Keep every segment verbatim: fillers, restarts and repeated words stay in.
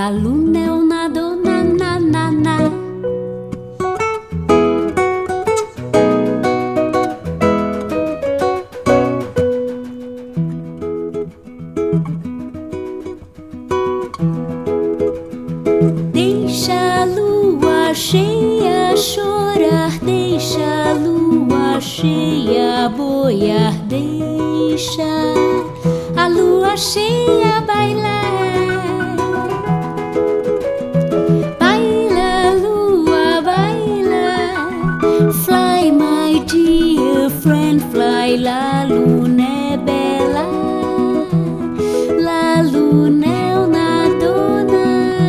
La luna è una donna, na na na. Deixa a lua cheia chorar, deixa a lua cheia boiar, deixa a lua cheia bailar. Baila, lua, baila, fly my dear friend, fly, la luna é bela, la luna é uma dona.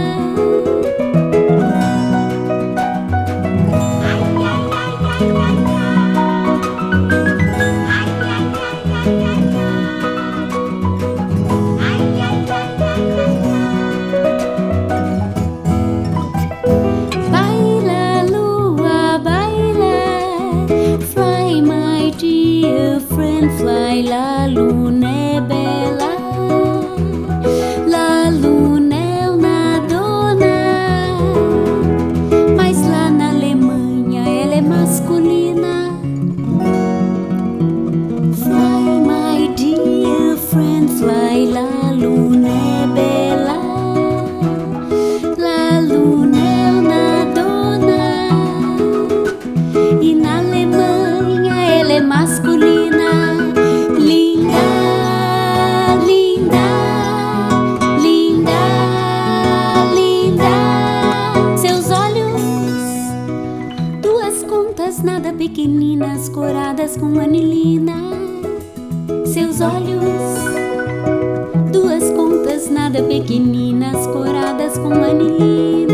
Baila, lua, baila, fly my dear friend, fly, la luna é bela, la luna é uma dona. Mas lá na Alemanha ela é masculina. Fly my dear friend, fly, la luna é bela, la luna é uma dona. E na Alemanha ela é masculina. Linda, linda, linda, linda. Seus olhos, duas contas nada pequeninas, coradas com anilina. Seus olhos, duas contas nada pequeninas, coradas com anilina.